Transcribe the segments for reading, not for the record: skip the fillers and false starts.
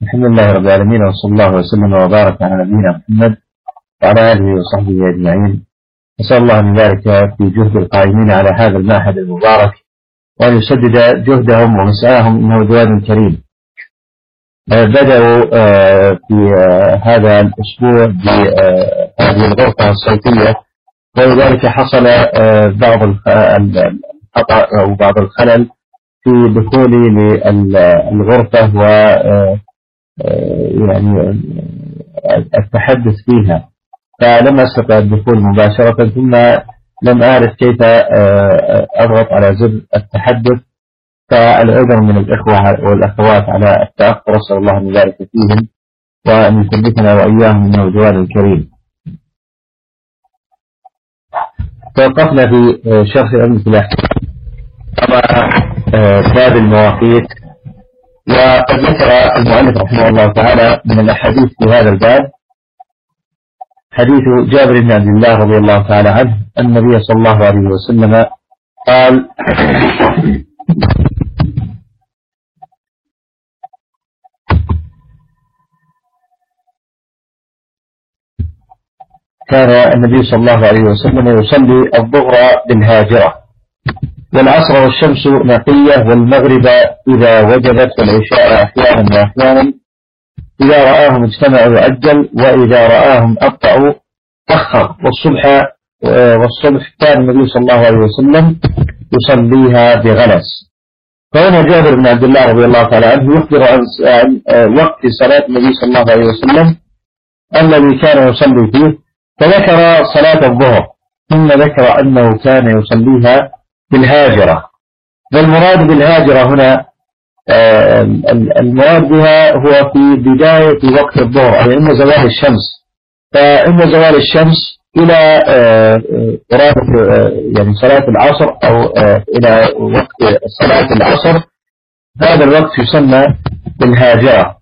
الحمد لله رب العالمين، وصلى الله وسلم وبارك على نبينا محمد وعلى آله وصحبه أجمعين. نسأل الله أن يبارك في جهد القائمين على هذا المعهد المبارك، وأن يسدد جهدهم ومسعاهم، إنه جواد كريم. بدأوا في هذا الأسبوع بهذه الغرفة الصوتية، ولذلك حصل بعض الخطأ أو بعض الخلل في دخولي للغرفة و يعني التحدث فيها، فلم أستطع الدخول مباشرة، ثم لم أعرف كيف أضغط على زر التحدث، فالعذر من الإخوة والأخوات على التأخر. أسأل الله أن يبارك فيهم وأن يثبتنا وإياهم من الجواد الكريم. توقفنا في شرح الأمثلة باب المواقيت، وقد ذكر المؤلف رحمه الله تعالى من الأحاديث في هذا الباب حديث جابر بن عبد الله رضي الله تعالى عنه أن النبي صلى الله عليه وسلم قال: كان النبي صلى الله عليه وسلم يصلي الظهر بالهاجرة، والعصر والشمس نقية، والمغرب إذا وجبت، والعشاء أحيانا وأحيانا. إذا رآهم اجتمعوا عجل، وإذا رآهم أبطأوا أخر. والصبح كان النبي صلى الله عليه وسلم يصليها بغلس. فهنا جابر بن عبد الله رضي الله تعالى عنه يخبر عن وقت صلاة النبي صلى الله عليه وسلم الذي كان يصلي فيه، فذكر صلاة الظهر، ثم ذكر أنه كان يصليها بالهاجرة. والمراد بالهاجرة هنا المراد بها هو في بداية وقت الظهر، أي عند زوال الشمس. فعند زوال الشمس إلى قرابة يعني صلاة العصر، أو إلى وقت صلاة العصر، هذا الوقت يسمى بالهاجرة.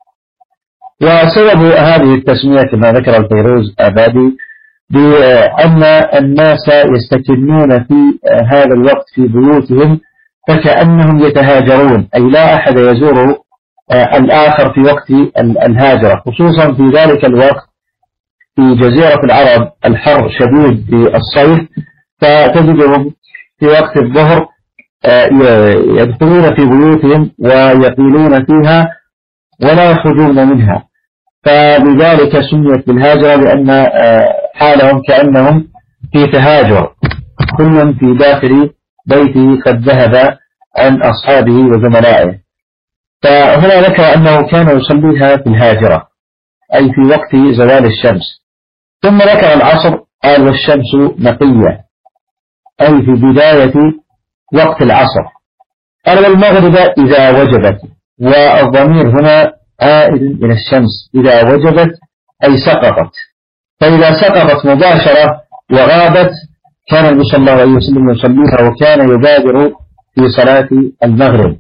وسبب هذه التسمية كما ذكر الفيروز آبادي بأن الناس يستكنون في هذا الوقت في بيوتهم فكأنهم يتهاجرون، أي لا أحد يزور الآخر في وقت الهاجرة، خصوصا في ذلك الوقت في جزيرة العرب الحر شديد في الصيف، فتجدهم في وقت الظهر يدخلون في بيوتهم ويقيلون فيها ولا يخرجون منها، فلذلك سميت بالهاجرة، لأن حالهم كأنهم في تهاجر، كل في داخل بيته قد ذهب عن أصحابه وزملائه. فهنا ذكر أنه كان يصليها في الهاجرة، أي في وقت زوال الشمس. ثم ذكر العصر، قال: والشمس نقية، أي في بداية وقت العصر. قال: والمغرب إذا وجبت، والضمير هنا عائد إلى الشمس، إذا وجبت أي سقطت. فإذا سقطت مباشرة وغابت كان النبي صلى الله عليه وسلم يصليها، وكان يبادر في صلاة المغرب.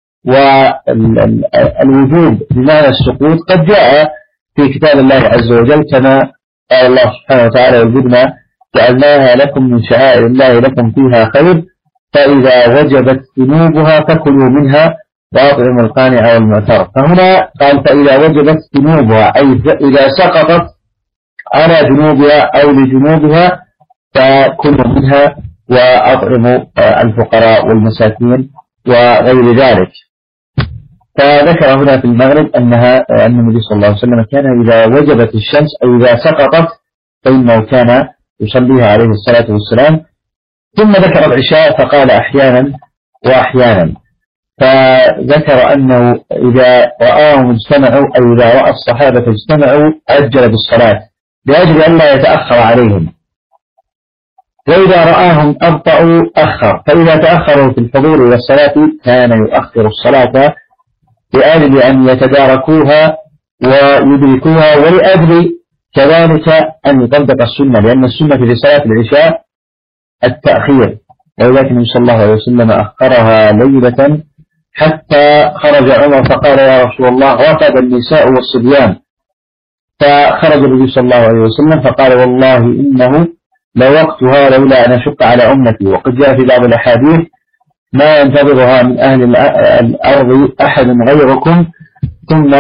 والوجوب بمعنى السقوط قد جاء في كتاب الله عز وجل، كما قال الله سبحانه وتعالى: والبدن جعلناها لكم من شعائر الله لكم فيها خير، فإذا وجبت جنوبها فكلوا منها وأطعموا القانع والمعتر. فهنا قال: فإذا وجبت جنوبها، أي إذا سقطت على جنوبها أو لجنوبها فكلوا منها وأطعموا الفقراء والمساكين وغير ذلك. فذكر هنا في المغرب أن النبي صلى الله عليه وسلم كان إذا وجبت الشمس أو إذا سقطت فإنه كان يصليها عليه الصلاة والسلام. ثم ذكر العشاء فقال: أحيانا وأحيانا. فذكر أنه إذا رآهم اجتمعوا، أو إذا رأى الصحابة اجتمعوا عجل بالصلاة لأجل أن لا يتأخر عليهم، وإذا رآهم أبطأوا أخر. فإذا تأخروا في الحضور إلى الصلاة كان يؤخر الصلاة لأجل أن يتداركوها ويدركوها، ولأجل كذلك أن يطبق السنة، لأن السنة في صلاة العشاء التأخير. ولكن صلى الله عليه وسلم أخرها ليلة حتى خرج عمر فقال: يا رسول الله، رقد النساء والصبيان. فخرج النبي صلى الله عليه وسلم فقال: والله إنه لوقتها لولا أن أشق على أمتي. وقد جاء في بعض الأحاديث: ما ينتظرها من أهل الأرض أحد غيركم ثم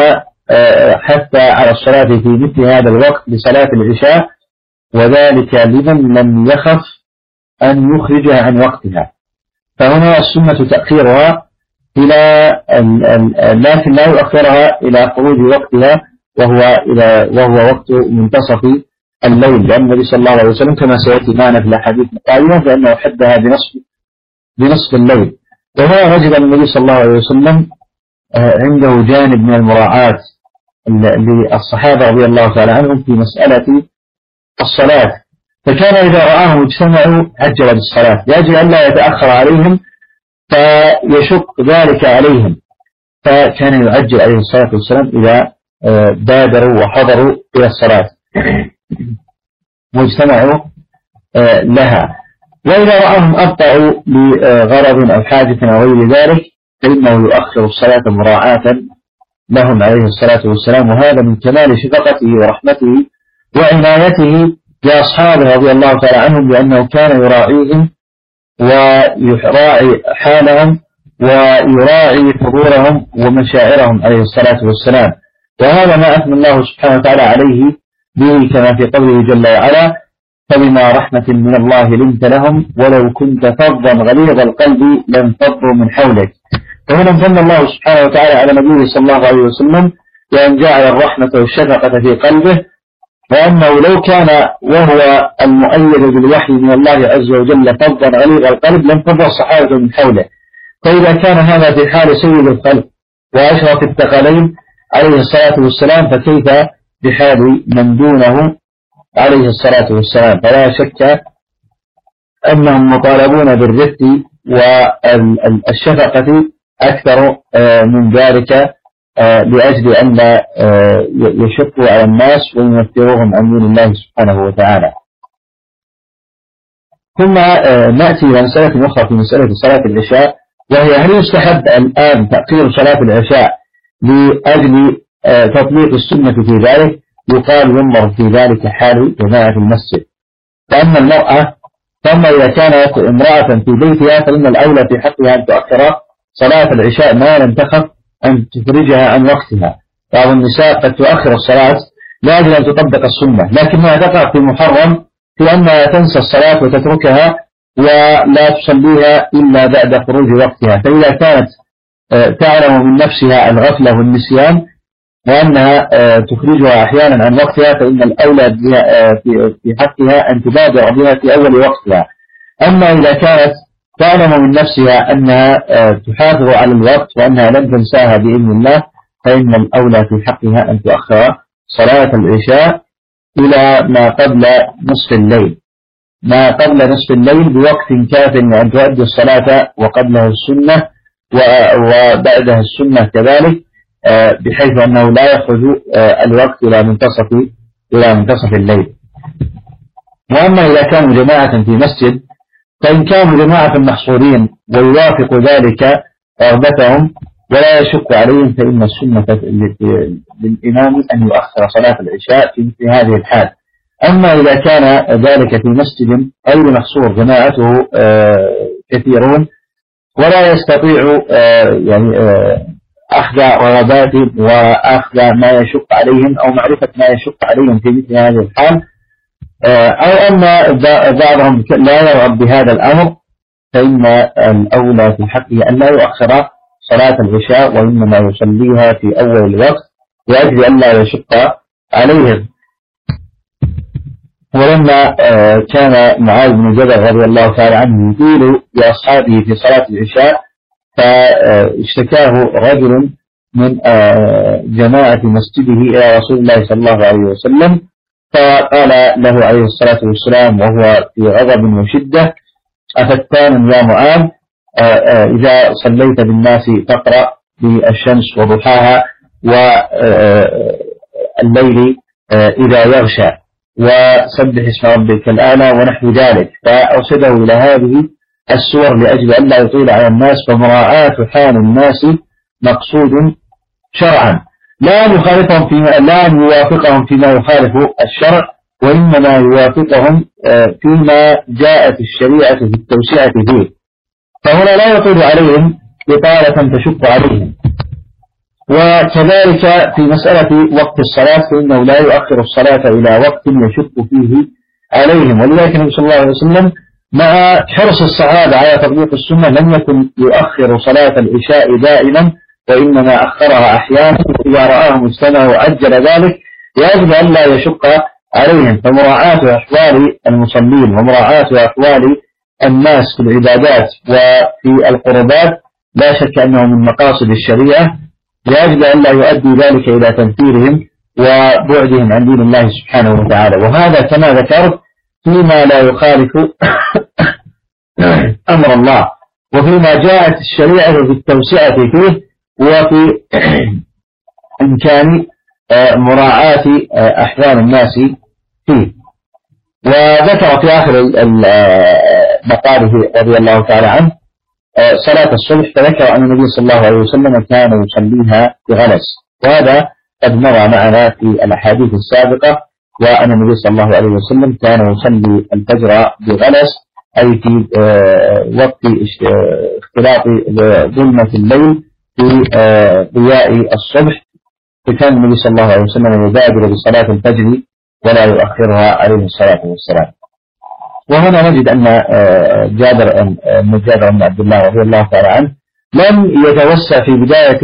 حتى على الصلاة في مثل هذا الوقت لصلاة العشاء، وذلك لمن لم يخف أن يخرجها عن وقتها. فهنا السنة تأخيرها إلى لكن لا يؤخرها إلى خروج وقتها وهو وقت منتصف الليل، لأن النبي صلى الله عليه وسلم كما سيأتي معنا في الأحاديث القادمة فإنه حدها بنصف الليل. وهنا وجد النبي صلى الله عليه وسلم عنده جانب من المراعاة للصحابة رضي الله تعالى عنهم في مسألة الصلاة، فكان إذا رآهم اجتمعوا عجل بالصلاة لأجل أن لا يتأخر عليهم فيشق ذلك عليهم، فكان يعجل عليه الصلاة والسلام إذا بادروا وحضروا إلى الصلاة واجتمعوا لها. وإذا رآهم أبطأوا لغرض أو حاجة أو غير ذلك فإنه يؤخر الصلاة مراعاة لهم عليه الصلاة والسلام. وهذا من كمال شفقته ورحمته وعنايته لأصحابه رضي الله تعالى عنهم، لأنه كان يراعيهم ويراعي حالهم ويراعي حضورهم ومشاعرهم عليه الصلاة والسلام. وهذا ما أثنى الله سبحانه وتعالى عليه به كما في قوله جل وعلا: فبما رحمة من الله لنت لهم ولو كنت فظا غليظ القلب لانفضوا من حولك. وهنا امتن الله سبحانه وتعالى على نبيه صلى الله عليه وسلم بأن جعل الرحمة والشفقة في قلبه، وأنه لو كان وهو المؤيد بالوحي من الله عز وجل فظا غليظ القلب لانفض الصحابة من حوله. فإذا كان هذا في حال سيد الخلق وأشرف الثقلين عليه الصلاة والسلام فكيف بحال من دونه عليه الصلاة والسلام؟ فلا شك أنهم مطالبون بالرفق والشفقة أكثر من ذلك لأجل أن لا يشقوا على الناس ويمثلوهم عن دين الله سبحانه وتعالى. ثم نأتي إلى مسألة أخرى في مسألة صلاة العشاء، وهي هل يستحب الآن تأخير صلاة العشاء لأجل تطبيق السنة في ذلك؟ يقال ينظر في ذلك حال جماعة المسجد. فأما المرأة فأما إذا كانت امرأة في بيتها فإن الأولى في حقها أن تؤخر صلاة العشاء ما لم تخف أن تخرجها عن وقتها. بعض النساء قد تؤخر الصلاة لأجل أن تطبق السنة، لكنها تقع في محرم في أنها تنسى الصلاة وتتركها ولا تصليها إلا بعد خروج وقتها. فإذا كانت تعلم من نفسها الغفلة والنسيان وأنها تخرجها أحيانا عن وقتها فإن الأولى في حقها أن تبادر بها في أول وقتها. أما إذا كانت تعلم من نفسها أنها تحافظ على الوقت وأنها لن تنساها بإذن الله فإن الأولى في حقها أن تؤخر صلاة العشاء إلى ما قبل نصف الليل، ما قبل نصف الليل بوقت كاف أن تؤدي الصلاة وقبلها السنة وبعدها السنة كذلك، بحيث أنه لا يخرج الوقت إلى منتصف الليل. وأما إذا كانوا جماعة في مسجد فإن كانوا جماعة محصورين ويوافق ذلك رغبتهم ولا يشق عليهم فإن السنة للإمام أن يؤخر صلاة العشاء في مثل هذه الحال. أما إذا كان ذلك في مسجد غير محصور جماعته كثيرون ولا يستطيع أخذ رغباتهم وأخذ ما يشق عليهم أو معرفة ما يشق عليهم في مثل هذه الحال، أو أن بعضهم لا يرغب بهذا الأمر فإن الأولى في حقه أن لا يؤخر صلاة العشاء وإنما يصليها في أول الوقت لأجل أن لا يشق عليهم. ولما كان معاذ بن جبل رضي الله تعالى عنه يطيل بأصحابه في صلاة العشاء فاشتكاه رجل من جماعة مسجده إلى رسول الله صلى الله عليه وسلم فقال له عليه الصلاة والسلام وهو في غضب وشدة: أفتان يا معاذ، إذا صليت بالناس فاقرأ بالشمس وضحاها والليل إذا يغشى وسبح اسم ربك الأعلى ونحو ذلك. فأرشده إلى هذه السور لأجل أن لا يطيل على الناس، فمراعاة حال الناس مقصود شرعا، لا يوافقهم فيما يخالف الشرع وإنما يوافقهم فيما جاءت الشريعة في التوسعة فيه. فهنا لا يطيل عليهم إطالة تشق عليهم، وكذلك في مسألة وقت الصلاة فإنه لا يؤخر الصلاة إلى وقت يشك فيه عليهم. ولذلك النبي صلى الله عليه وسلم مع حرص الصحابة على تطبيق السنة لم يكن يؤخر صلاة العشاء دائما، وإنما أخرها أحيانا، وإذا رآهم اجتمعوا أجل ذلك يجب أن لا يشق عليهم. فمراعاة أحوال المصلين ومراعاة أحوال الناس في العبادات وفي القربات لا شك أنه من مقاصد الشريعة، يجب أن لا يؤدي ذلك إلى تنفيرهم وبعدهم عن دين الله سبحانه وتعالى. وهذا كما ذكرت فيما لا يخالف أمر الله، وفيما جاءت الشريعة في التوسعة فيه، وفي إمكان مراعاة أحوال الناس فيه. وذكر في آخر مقاله رضي الله تعالى عنه صلاة الصبح، فذكر أن النبي صلى الله عليه وسلم كان يصليها بغلس، وهذا قد مر معنا في الأحاديث السابقة، وأن النبي صلى الله عليه وسلم كان يصلي الفجر بغلس، أي في وقت اختلاط ظلمة الليل في ضياء الصبح، فكان النبي صلى الله عليه وسلم يبادر بصلاة الفجر ولا يؤخرها عليه الصلاة والسلام. وهنا نجد أن جابر بن عبد الله رضي الله تعالى عنه لم يتوسع في بداية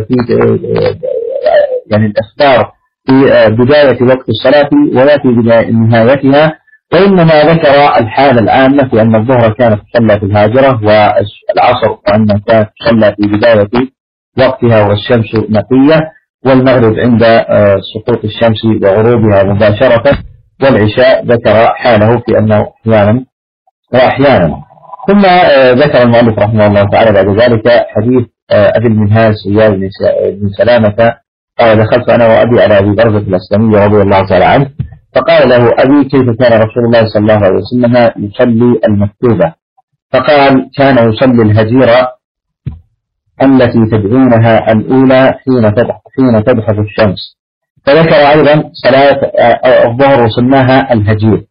يعني الإخبار في بداية وقت الصلاة ولا في نهايتها، وإنما ذكر الحالة العامة في أن الظهر كانت تصلى في الهاجرة، والعصر وأنها كانت تصلى في بداية وقتها والشمس نقية، والمغرب عند سقوط الشمس وغروبها مباشرة، والعشاء ذكر حاله في أنه أحيانا وأحيانا. ثم ذكر المؤلف رحمه الله تعالى بعد ذلك حديث أبي المنهال سياد بن سلامة قال: دخلت أنا وأبي على أبي برزة الأسلمي رضي الله تعالى عنه، فقال له أبي: كيف كان رسول الله صلى الله عليه وسلم يصلي المكتوبة؟ فقال: كان يصلي الهجيرة التي تدعونها الأولى حين تدحف الشمس. فذكر أيضا صلاة الظهر وسماها الهجير،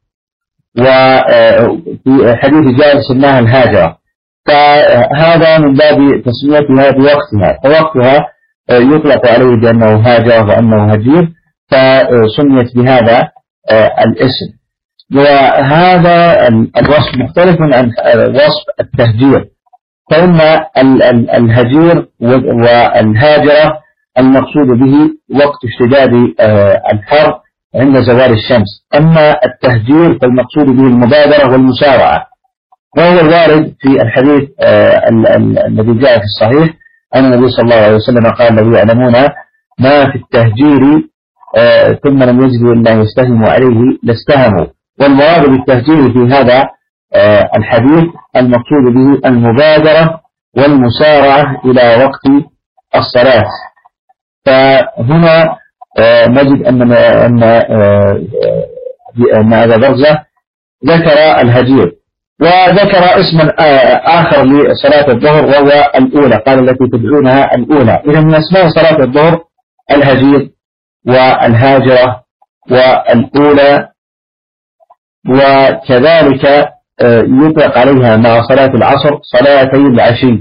وفي حديث جابر سماها الهاجرة، فهذا من باب تسميتها بوقتها، فوقتها يطلق عليه بأنه هاجر وأنه هجير، فسميت بهذا الاسم. وهذا الوصف مختلف عن وصف التهجير، فإن الهجير والهاجرة المقصود به وقت اشتداد الحر عند زوال الشمس، أما التهجير فالمقصود به المبادرة والمسارعة. وهو الوارد في الحديث الذي جاء في الصحيح أن النبي صلى الله عليه وسلم قال: لو يعلمون ما في التهجير ثم لم يجدوا إلا يستهموا عليه لاستهموا. والمراد بالتهجير في هذا الحديث المقصود به المبادرة والمسارعة إلى وقت الصلاة. فهنا نجد أن أبا برزة ذكر الهجير، وذكر اسما آخر لصلاة الظهر وهو الأولى، قال: التي تدعونها الأولى. إذا من أسماء صلاة الظهر الهجير والهاجرة والأولى، وكذلك يطلق عليها مع صلاة العصر صلاتي العشي،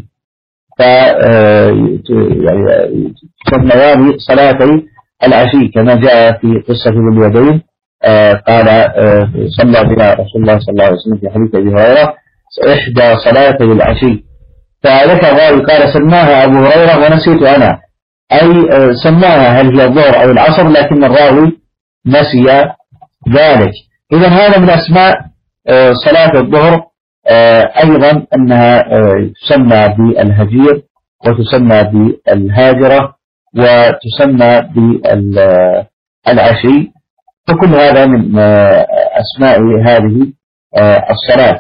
تسميان صلاتي العشي كما جاء في قصة ذي اليدين. قال: صلى بنا رسول الله صلى الله عليه وسلم في حديث أبي هريرة إحدى صلاتي العشي، فذكر ذلك قال: سماها أبو هريرة ونسيت أنا، أي سماها هل هي الظهر أو العصر، لكن الراوي نسي ذلك. إذا هذا من أسماء صلاة الظهر أيضا أنها تسمى بالهجير، وتسمى بالهاجرة، وتسمى بالعشي، فكل هذا من أسماء هذه الصلاة.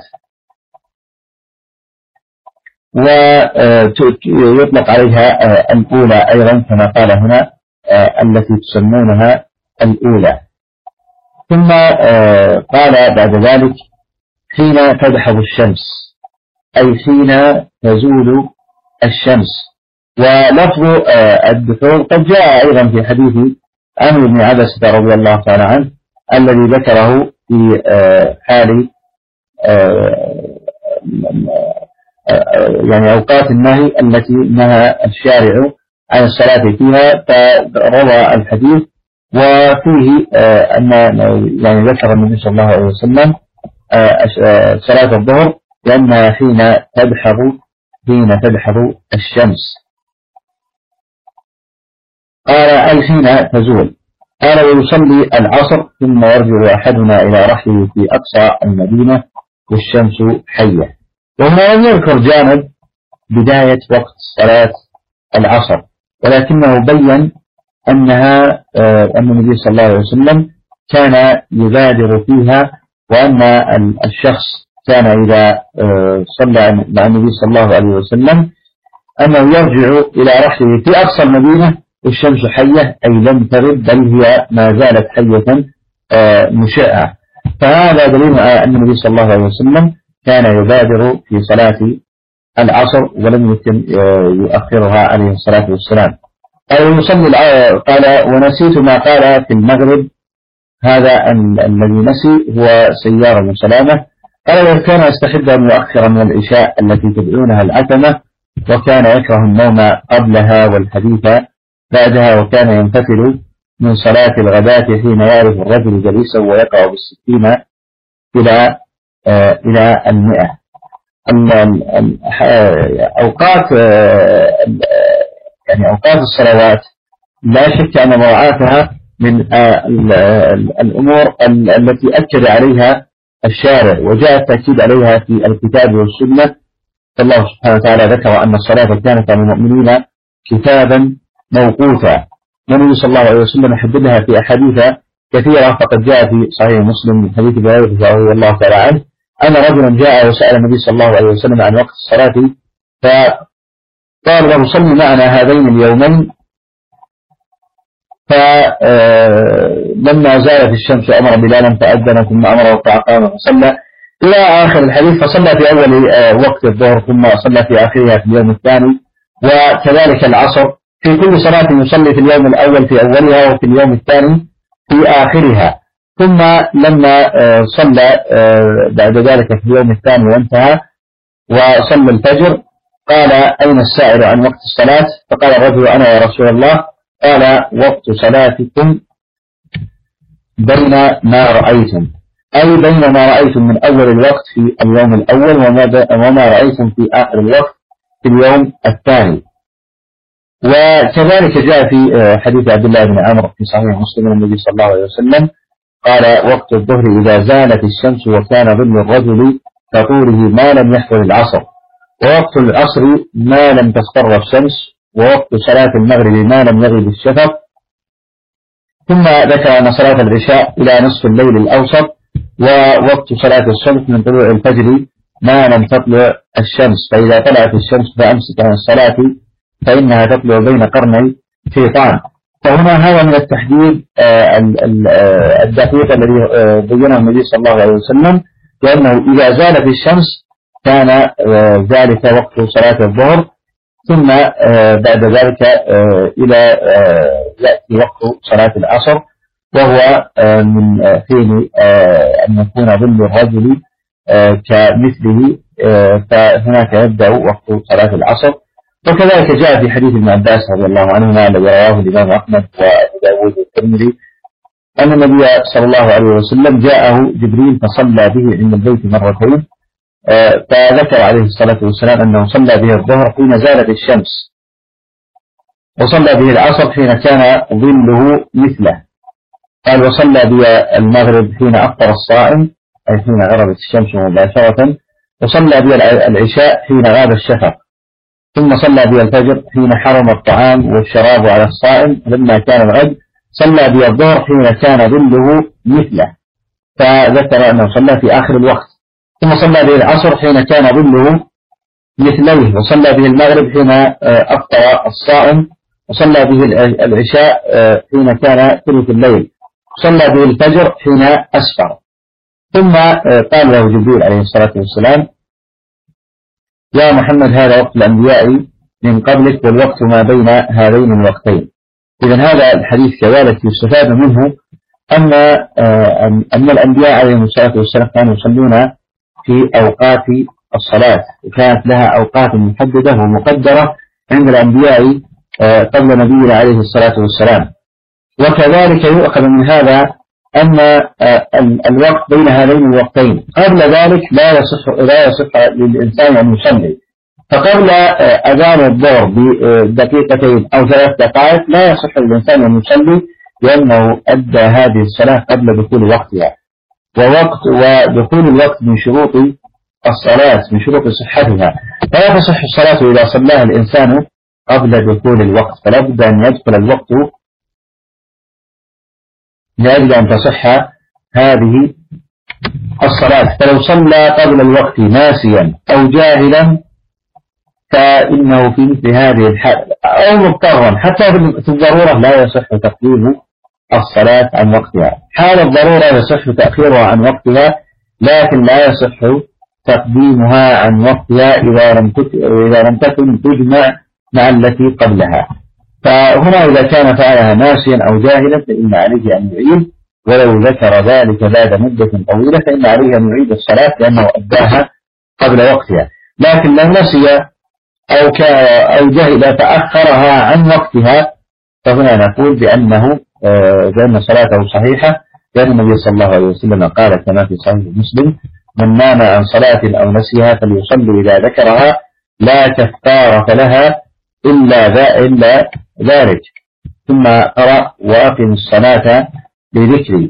ويطلق عليها الأولى أيضا كما قال هنا التي تسمونها الأولى. ثم قال بعد ذلك: حين تدحض الشمس، أي حين تزول الشمس. ولفظ الدحور قد جاء أيضا في حديث عمرو بن عبسة رضي الله تعالى عنه الذي ذكره في حال يعني أوقات النهي التي نهى الشارع عن الصلاة فيها، فروى الحديث وفيه أن يعني ذكر النبي صلى الله عليه وسلم صلاة الظهر لأنها حين تدحض الشمس. قال أي حين تزول. قال ويصلي العصر ثم يرجع أحدنا إلى رحله في أقصى المدينة والشمس حية. وهنا لم يذكر جانب بداية وقت صلاة العصر، ولكنه بين أن النبي صلى الله عليه وسلم كان يبادر فيها، وأن الشخص كان إذا صلى مع النبي صلى الله عليه وسلم أنه يرجع إلى رحله في أقصى المدينة والشمس حية، أي لم تغب بل هي ما زالت حية مشعة. فهذا دليل أن النبي صلى الله عليه وسلم كان يبادر في صلاة العصر ولم يتم يؤخرها عليه الصلاة والسلام. قال ونسيت ما قال في المغرب، هذا الذي نسي هو سيار بن سلامة. قال وكان يستحب أن يؤخر من العشاء التي تدعونها العتمة، وكان يكره النوم قبلها والحديث بعدها، وكان ينفتل من صلاة الغداة حين يعرف الرجل جليسا ويقع بالستين إلى 100. أوقات يعني أوقات الصلوات لا شك أن مراعاتها من الأمور التي أكد عليها الشارع وجاء التأكيد عليها في الكتاب والسنة. فالله سبحانه وتعالى ذكر أن الصلاة كانت على المؤمنين كتابا موقوتا، والنبي صلى الله عليه وسلم حددها في أحاديث كثيرة. فقد جاء في صحيح مسلم من حديث أبي هريرة رضي الله تعالى عنه أن رجلا جاء وسأل النبي صلى الله عليه وسلم عن وقت الصلاة، فقال له صل معنا هذين اليومين. فلما زالت الشمس أمر بلالا فأذن ثم أمره فأقام فصلى إلى آخر الحديث. فصلى في أول وقت الظهر ثم صلى في آخرها في اليوم الثاني، وكذلك العصر في كل صلاة يصلي في اليوم الأول في أولها وفي اليوم الثاني في آخرها. ثم لما صلى بعد ذلك في اليوم الثاني وانتهى وصلى الفجر قال أين السائل عن وقت الصلاة؟ فقال الرجل أنا يا رسول الله. قال وقت صلاتكم بين ما رأيتم، أي بين ما رأيتم من أول الوقت في اليوم الأول وما رأيتم في آخر الوقت في اليوم الثاني. وكذلك جاء في حديث عبد الله بن عمرو في صحيح مسلم النبي صلى الله عليه وسلم قال وقت الظهر إذا زالت الشمس وكان ظل الرجل كطوله ما لم يحضر العصر، ووقت العصر ما لم تصفر الشمس، ووقت صلاة المغرب ما لم يغب الشفق. ثم ذكر أن صلاة العشاء إلى نصف الليل الأوسط، ووقت صلاة الصبح من طلوع الفجر ما لم تطلع الشمس، فإذا طلعت الشمس فأمسك عن الصلاة فإنها تطلع بين قرني شيطان. فهنا هذا من التحديد الدقيق الذي بينه النبي صلى الله عليه وسلم، لأنه إذا زالت الشمس كان ذلك وقت صلاة الظهر، ثم بعد ذلك إلى يأتي وقت صلاة العصر، وهو من حين أن يكون ظل الرجل كمثله، فهناك يبدأ وقت صلاة العصر. وكذلك جاء في حديث ابن عباس رضي الله عنهما الذي رواه الإمام أحمد وأبو داود والترمذي أن النبي صلى الله عليه وسلم جاءه جبريل فصلى به عند البيت مرتين، فذكر عليه الصلاة والسلام أنه صلى به الظهر حين زالت الشمس، وصلى به العصر حين كان ظله مثله. قال وصلى به المغرب حين أفطر الصائم أي حين غربت الشمس مباشرة، وصلى به العشاء حين غاب الشفق، ثم صلى به الفجر حين حرم الطعام والشراب على الصائم لما كان الغد، صلى به الظهر حين كان ظله مثله، فذكر أنه صلى في آخر الوقت، ثم صلى به العصر حين كان ظله مثليه، وصلى به المغرب حين أفطر الصائم، وصلى به العشاء حين كان ثلث الليل، وصلى به الفجر حين أسفر. ثم قال له جبريل عليه الصلاة والسلام يا محمد هذا وقت الأنبياء من قبلك والوقت ما بين هذين الوقتين. إذن هذا الحديث كذلك يستفاد منه أن الأنبياء عليهم الصلاة والسلام كانوا يصلون في أوقات الصلاة، وكانت لها أوقات محددة ومقدرة عند الأنبياء قبل نبينا عليه الصلاة والسلام. وكذلك يؤخذ من هذا أن الوقت بين هذين الوقتين قبل ذلك لا يصح للإنسان أن يصلي. فقبل أذان الظهر بدقيقتين أو 3 دقائق لا يصح للإنسان أن يصلي، لأنه أدى هذه الصلاة قبل دخول وقتها. ودخول الوقت من شروط الصلاة، من شروط صحتها، فلا تصح الصلاة إذا صلاها الإنسان قبل دخول الوقت، فلا بد أن يدخل الوقت لأجل أن تصح هذه الصلاة. فلو صلى قبل الوقت ناسيا أو جاهلا فإنه في مثل هذه الحال أو مضطرا حتى في الضرورة لا يصح تقديم الصلاة عن وقتها. حال الضرورة يصح تأخيرها عن وقتها، لكن لا يصح تقديمها عن وقتها إذا لم تكن تجمع مع التي قبلها. فهنا إذا كان فعلها ناسيا أو جاهلا فإن عليه أن يعيد، ولو ذكر ذلك بعد مدة طويلة فإن عليه أن يعيد الصلاة لأنه أداها قبل وقتها. لكن لو نسي أو جهل فأخرها عن وقتها فهنا نقول بأن صلاته صحيحة، لأن النبي صلى الله عليه وسلم قال كما في صحيح مسلم: من نام عن صلاة أو نسيها فليصلي إذا ذكرها لا كفارة لها إلا ذلك. ثم قرأ: وأقم الصلاة لذكري.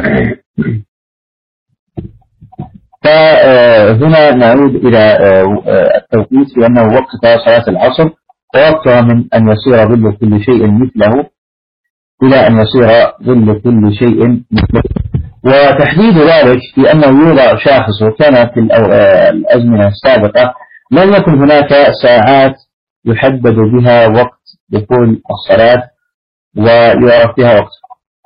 فهنا نعود إلى التوقيت، لأنه وقت صلاة العصر، ووقتها من أن يصير ظل كل شيء مثله إلى أن يصير ظل كل شيء مثله. وتحديد ذلك في أنه يوضع شاخص، وكان في الأزمنة السابقة لم يكن هناك ساعات يحدد بها وقت دخول الصلاة ويعرف بها وقت.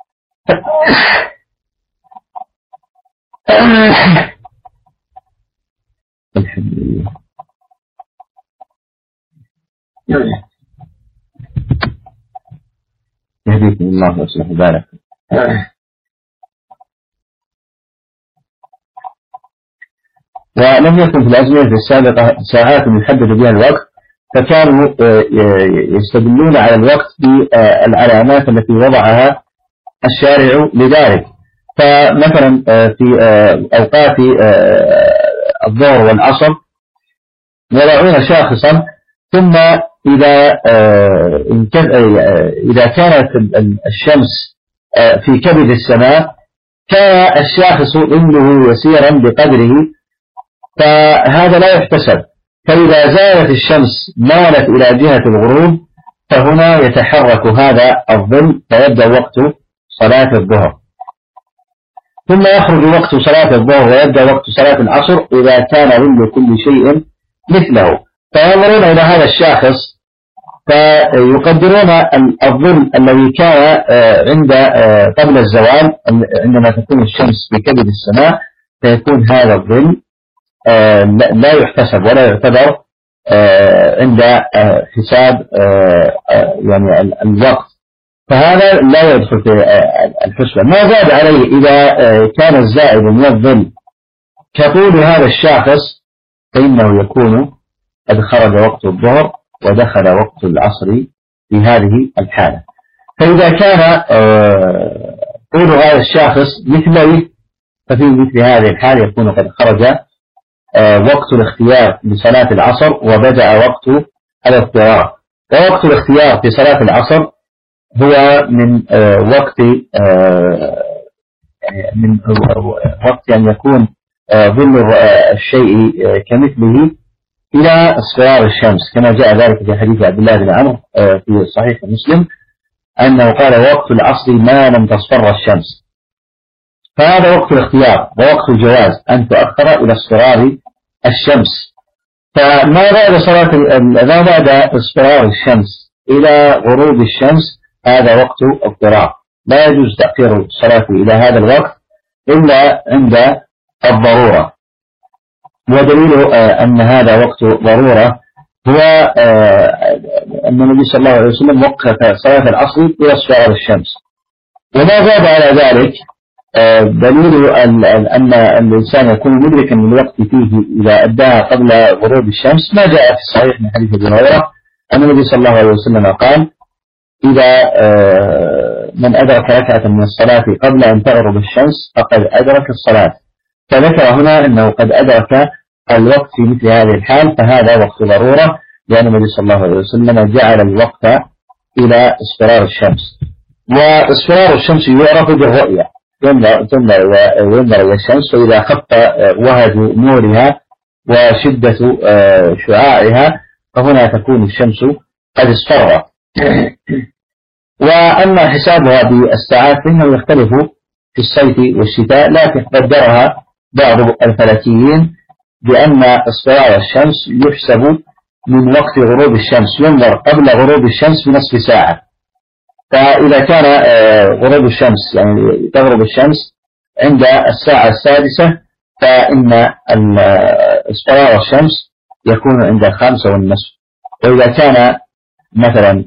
الحمد لله. يهديكم الله ويصلح بالك. ولم يكن في الأزمنة السابقة ساعات يحدد بها الوقت، فكانوا يستدلون على الوقت بالعلامات التي وضعها الشارع لذلك. فمثلا في أوقات الظهر والعصر يضعون شاخصا، ثم إذا كانت الشمس في كبد السماء كان الشاخص ظله يسيرا بقدره، فهذا لا يحتسب. فإذا زالت الشمس مالت إلى جهة الغروب فهنا يتحرك هذا الظل فيبدأ وقت صلاة الظهر، ثم يخرج وقت صلاة الظهر ويبدأ وقت صلاة العصر إذا كان ظل كل شيء مثله. فينظرون إلى هذا الشاخص فيقدرون الظل الذي كان عند قبل الزوال عندما تكون الشمس في كبد السماء، فيكون هذا الظل لا يحتسب ولا يعتبر عند حساب يعني الوقت، فهذا لا يدخل في الحسبة. ما زاد عليه إذا كان الزائد من الظل كطول هذا الشاخص فإنه يكون قد خرج وقت الظهر ودخل وقت العصر في هذه الحالة. فإذا كان طول هذا الشاخص مثله ففي مثل هذه الحالة يكون قد خرج وقت الاختيار لصلاة العصر وبدأ وقت الاضطرار. ووقت الاختيار في صلاة العصر هو من وقت أن يكون ظل الشيء كمثله إلى اصفرار الشمس، كما جاء ذلك في حديث عبد الله بن عمرو في صحيح مسلم أنه قال: وقت العصر ما لم تصفر الشمس. فهذا وقت الاختيار ووقت الجواز أن تؤخر إلى اصفرار الشمس. فما بعد اصفرار الشمس إلى غروب الشمس هذا وقت اضطرار، لا يجوز تأخير الصلاة إلى هذا الوقت إلا عند الضرورة. ودليل أن هذا وقت ضرورة هو أن النبي صلى الله عليه وسلم وقف صلاة العصر إلى اصفرار الشمس. وما زاد على ذلك دليل أن الإنسان يكون مدركا للوقت فيه إذا أداها قبل غروب الشمس ما جاء في الصحيح من حديث ابي هريرة النبي صلى الله عليه وسلم قال: إذا من أدرك ركعة من الصلاة قبل أن تغرب الشمس فقد أدرك الصلاة. فذكر هنا أنه قد أدرك الوقت في مثل هذه الحال، فهذا وقت ضرورة، لأن النبي صلى الله عليه وسلم جعل الوقت إلى اصفرار الشمس. واصفرار الشمس يعرف بالرؤية، ينظر إلى الشمس، فإذا خف وهج نورها وشدة شعاعها فهنا تكون الشمس قد اصفرت. وأما حسابها بالساعات فإنه يختلف في الصيف والشتاء، لكن قدرها بعض الفلكيين بأن اصفرار الشمس يحسب من وقت غروب الشمس، ينظر قبل غروب الشمس بنصف ساعة. فإذا كان غروب الشمس يعني تغرب الشمس عند الساعة 6، فإن اصفرار الشمس يكون عند 5:30. وإذا كان مثلا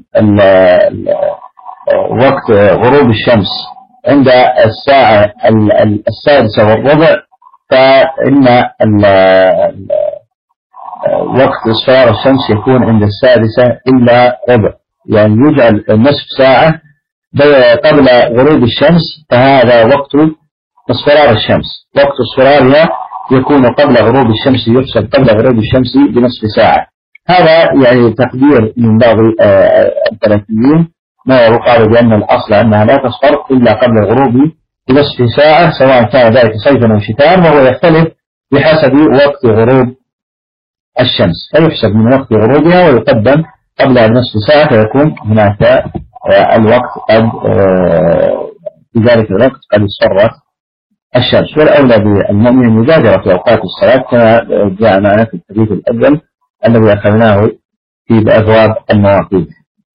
وقت غروب الشمس عند الساعة 6:15، فإن وقت اصفرار الشمس يكون عند 6:06، يعني يجعل نصف ساعة قبل غروب الشمس، فهذا وقت اصفرار الشمس. وقت اصفرارها يكون قبل غروب الشمس، يحسب قبل غروب الشمس بنصف ساعة. هذا يعني تقدير من بعض الفلكيين، ما يقال بأن الأصل أنها لا تصفر إلا قبل الغروب بنصف ساعة، سواء كان ذلك صيفا أو شتاء، وهو يختلف بحسب وقت غروب الشمس، فيحسب من وقت غروبها ويقدم قبلها بنصف ساعة، فيكون هناك الوقت قد في ذلك الوقت قد اصفرت الشمس. والأولى بالمؤمن المبادرة في أوقات الصلاة كما جاء معنا في الحديث الأول الذي أخذناه في أبواب المواقيت.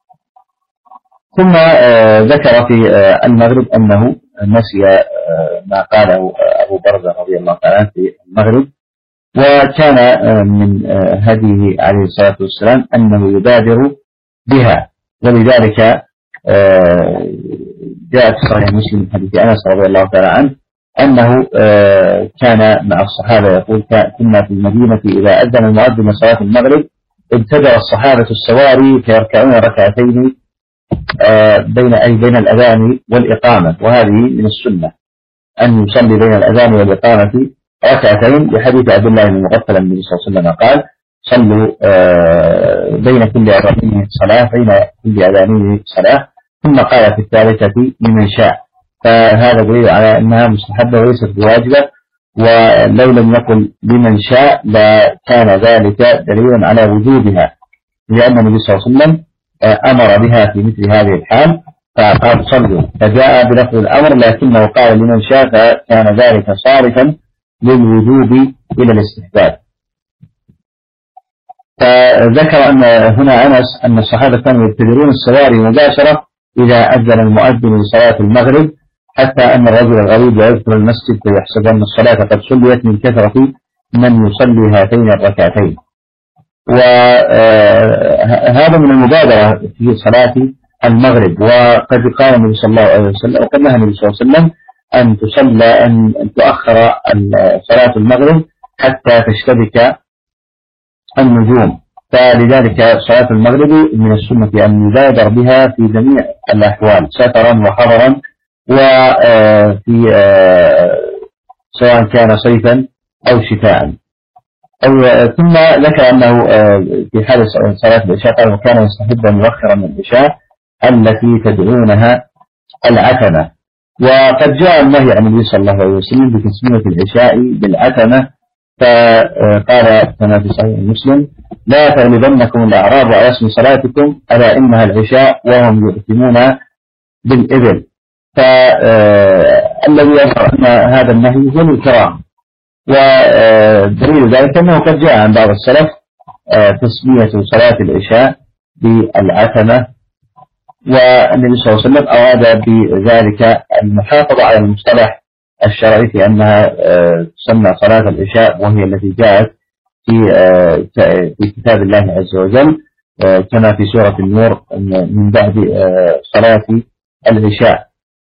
ثم ذكر في المغرب أنه نسي ما قاله أبو برزة رضي الله تعالى عنه في المغرب، وكان من هديه عليه الصلاة والسلام أنه يبادر بها، ولذلك جاء في صحيح مسلم حديث أنس رضي الله تعالى عنه أنه كان مع الصحابة يقول: كنا في المدينة إذا أذن المؤذن صلاة المغرب ابتدأ الصحابة السواري فيركعون ركعتين بين الأذان والإقامة، وهذه من السنة أن يصلي بين الأذان والإقامة ركعتين، لحديث عبد الله بن مغفل النبي صلى الله عليه وسلم قال: صلوا بين كل أذانين صلاة، بين كل أذانين صلاة، ثم قال في الثالثة لمن شاء. فهذا دليل على أنها مستحبة وليست بواجبة، ولو لم يقل لمن شاء لكان ذلك دليلا على وجوبها، لأن النبي صلى الله عليه وسلم أمر بها في مثل هذه الحال فقال صلوا، فجاء بلفظ الأمر لكنه قال لمن شاء، فكان ذلك صارفا للوجوب إلى الاستحباب. فذكر أن هنا أنس أن الصحابة كانوا يبتدرون السواري مباشرة إذا أذن المؤذن لصلاة المغرب، حتى أن الرجل الغريب يذكر المسجد فيحسب أن الصلاة قد صليت من كثرة من يصلي هاتين الركعتين. وهذا من المبادرة في صلاة المغرب. وقد قال النبي صلى الله عليه وسلم، وقد نهى النبي صلى الله عليه وسلم أن تؤخر صلاة المغرب حتى تشتبك النجوم، فلذلك صلاة المغرب من السنة أن يبادر بها في جميع الأحوال سفرا وحضرا، وفي سواء كان صيفا أو شتاء. ثم ذكر أنه في حال صلاة العشاء قال: وكان يستحب أن يؤخر من العشاء التي تدعونها العتمة. وقد جاء النهي عن النبي صلى الله عليه وسلم بتسمية العشاء بالعتمة، فقال كما في صحيح مسلم: لا تغلبنكم الأعراب على اسم صلاتكم ألا إنها العشاء وهم يؤتمون بالإبل. فالذي يظهر أن هذا النهي هو الكرام، ودليل ذلك أنه قد جاء عن بعض السلف تسمية صلاة العشاء بالعتمة، والنبي صلى الله عليه وسلم أراد بذلك المحافظة على المصطلح الشرعي في أنها تسمى صلاة العشاء، وهي التي جاءت في كتاب الله عز وجل كما في سورة النور من بعد صلاة العشاء.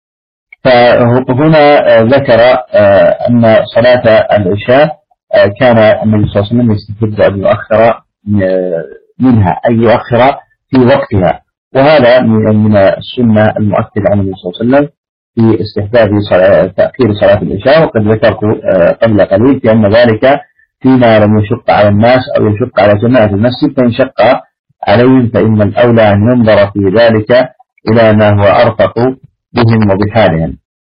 فهنا ذكر أن صلاة العشاء كان النبي صلى الله عليه وسلم يستحب أن يؤخر منها أي يؤخر في وقتها. وهذا من السنة المؤكدة عن النبي صلى الله عليه وسلم في استحباب تأخير صلاة العشاء. وقد ذكرت قبل قليل بأن ذلك فيما لم يشق على الناس أو يشق على جماعة المسجد، فإن شق عليهم فإن الأولى أن ينظر في ذلك إلى ما هو أرفق بهم وبحالهم.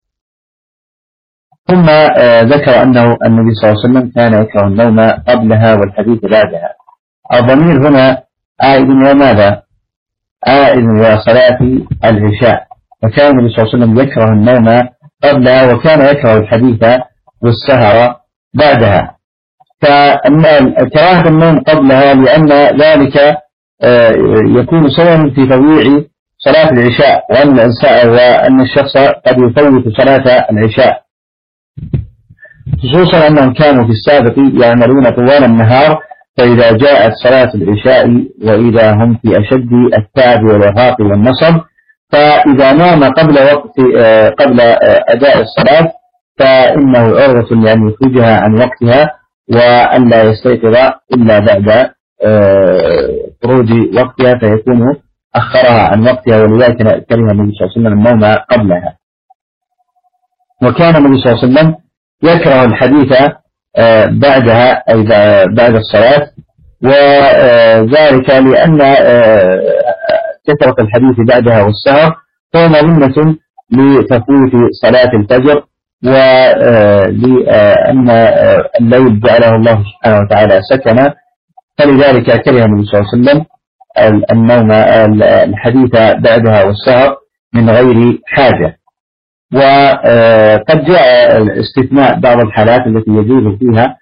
ثم ذكر أنه النبي صلى الله عليه وسلم كان يكره النوم قبلها والحديث بعدها. الضمير هنا عائد وماذا؟ عائد إلى صلاة العشاء. وكان النبي صلى الله عليه وسلم يكره النوم قبلها وكان يكره الحديث والسهر بعدها. فكراهة النوم قبلها لأن ذلك يكون سببا في تضييع صلاة العشاء، وأن الشخص قد يفوت صلاة العشاء، خصوصا أنهم كانوا في السابق يعملون طوال النهار، فإذا جاءت صلاة العشاء وإذا هم في أشد التعب والإرهاق والنصب، فإذا نام قبل أداء الصلاة فإنه عرضة لأن يخرجها عن وقتها وأن لا يستيقظ إلا بعد خروج وقتها، فيكون أخرها عن وقتها. ولذلك كره النبي صلى الله عليه وسلم النوم قبلها. وكان النبي صلى الله عليه وسلم يكره الحديث بعدها أي بعد الصلاة، وذلك لأن كثرة الحديث بعدها والسهر هو مظنة لتفويت صلاة الفجر، ولأن الليل جعله الله سبحانه وتعالى سكنا، فلذلك كره النبي صلى الله عليه وسلم النوم الحديث بعدها والسهر من غير حاجة. وقد جاء استثناء بعض الحالات التي يجوز فيها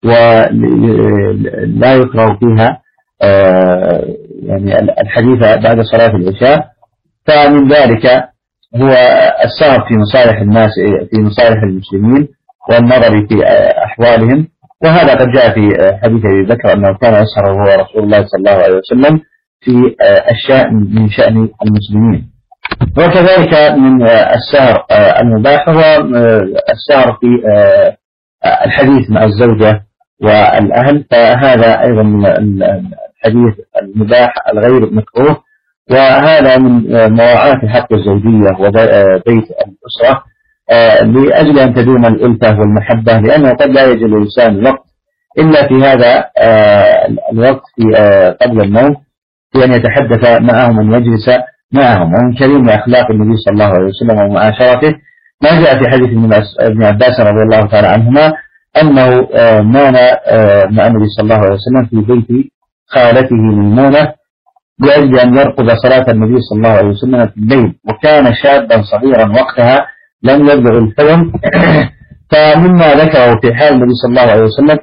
ولا يكره فيها يعني الحديث بعد صلاة العشاء، فمن ذلك هو السهر في مصالح الناس في مصالح المسلمين والنظر في أحوالهم. وهذا قد جاء في حديث أبي بكر أنه كان يسهر وهو رسول الله صلى الله عليه وسلم في أشياء من شأن المسلمين. وكذلك من السهر المباح هو السهر في الحديث مع الزوجة والأهل، فهذا أيضا من الحديث المباح الغير مكروه، وهذا من مراعاة حق الزوجية وبيت الأسرة لأجل أن تدوم الألفة والمحبة، لأنه قد لا يجد الإنسان الوقت إلا في هذا الوقت قبل النوم في أن يتحدث معهم وأن يجلس معهم. ومن كريم أخلاق النبي صلى الله عليه وسلم ومعاشرته ما جاء في حديث ابن عباس رضي الله تعالى عنهما أنه نام مع النبي صلى الله عليه وسلم في بيت خالته ميمونة لأجل أن يرقب صلاة النبي صلى الله عليه وسلم في الليل، وكان شابا صغيرا وقتها لم يبلغ الحلم. فمما ذكره في حال النبي صلى الله عليه وسلم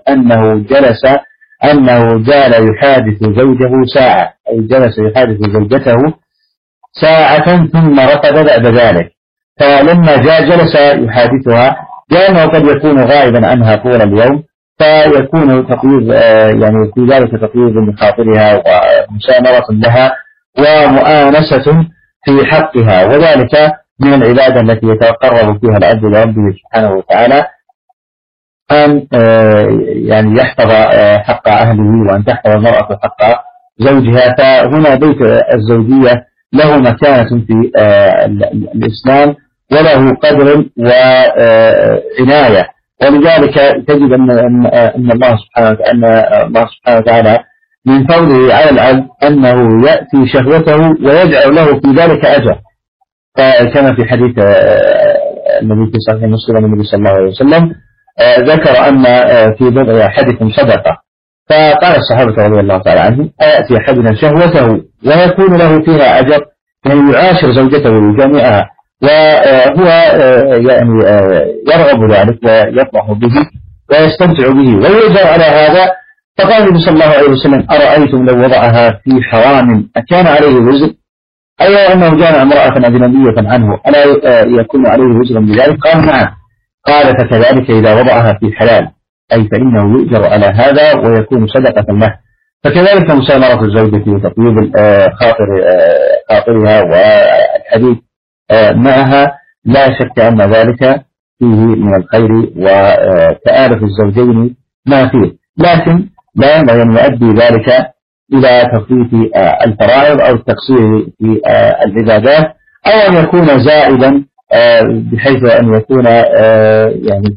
أنه جال يحادث زوجه ساعة، أي جلس يحادث زوجته ساعة ثم رقد بعد ذلك. فلما جاء جلس يحادثها لأنه قد يكون غائبا عنها طول اليوم، فيكون تقييد يعني في ذلك تقييد لخاطرها ومسامرة لها ومؤانسة في حقها، وذلك من العبادة التي يتقرب فيها العبد لربه سبحانه وتعالى أن يعني يحفظ حق أهله وأن تحفظ المرأة حق زوجها. فهنا بيت الزوجية له مكانة في الإسلام وله قدر وعناية، ولذلك تجد أن الله سبحانه وتعالى من فضله على العبد أنه يأتي شهوته ويجعل له في ذلك أجر، كما في حديث النبي في صحيح مسلم النبي صلى الله عليه وسلم ذكر أن في بضع أحدكم صدقة، فقال الصحابة رضي الله تعالى عنهم أيأتي أحدنا شهوته ويكون له فيها أجر، يعني يعاشر زوجته ويجامعها وهو يعني يرغب ذلك ويفرح به ويستمتع به ويؤجر على هذا. فقال النبي صلى الله عليه وسلم أرأيتم لو وضعها في حرام أكان عليه وزر؟ أي أنه جامع امرأة أجنبية عنه ألا يكون عليه وزر بذلك؟ قال نعم. قال فكذلك إذا وضعها في حلال أي فإنه يؤجر على هذا ويكون صدقة له. فكذلك مسامرة الزوجة وتطيب خاطرها والحديث معها لا شك أن ذلك فيه من الخير وتآلف الزوجين ما فيه، لكن لا ينبغي أن يؤدي ذلك إلى تفريط الفرائض أو التقصير في العبادات، أو أن يكون زائدا بحيث أن يكون يعني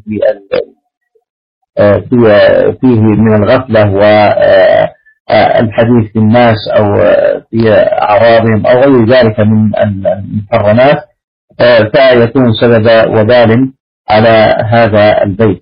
فيه من الغفلة والحديث في الناس أو في أعراضهم أو غير ذلك من المحرمات، فيكون سبب وبال على هذا البيت.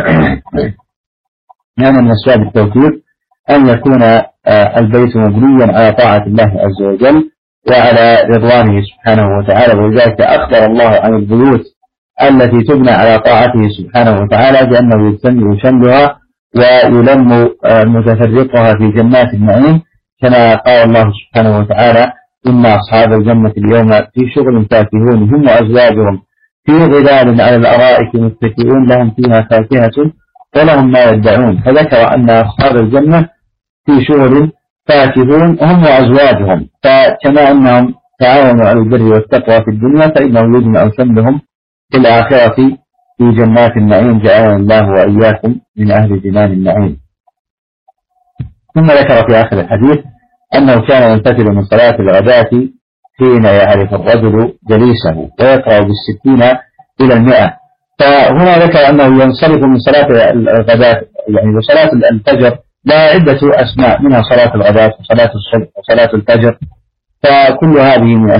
يعني من أسباب التوفيق أن يكون البيت مبنيا على طاعة الله عز وجل وعلى رضوانه سبحانه وتعالى، ولذلك أخبر الله عن البيوت التي تبنى على طاعته سبحانه وتعالى بأنه يجتمع شملها ويلم متفرقها في جنات النعيم، كما قال الله سبحانه وتعالى: إن أصحاب الجنة اليوم في شغل فاكهون هم وأزواجهم في ظلال على الأرائك متكئون لهم فيها فاكهة ولهم ما يدعون. فذكر أن أصحاب الجنة في شغل فاكهون هم وأزواجهم، فكما أنهم تعاونوا على البر والتقوى في الدنيا فإنه يجمع شملهم في الآخرة في جنات النعيم، جعلنا الله وإياكم من أهل جنان النعيم. ثم ذكر في آخر الحديث أنه كان ينفتل من صلاة الغداة حين يعرف الرجل جليسه ويقرأ بالستين إلى 100. فهنا ذكر أنه ينصرف من صلاة الغداة، يعني وصلاة الفجر لا عدة أسماء، منها صلاة الغداة وصلاة الصبح وصلاة الفجر، فكل هذه من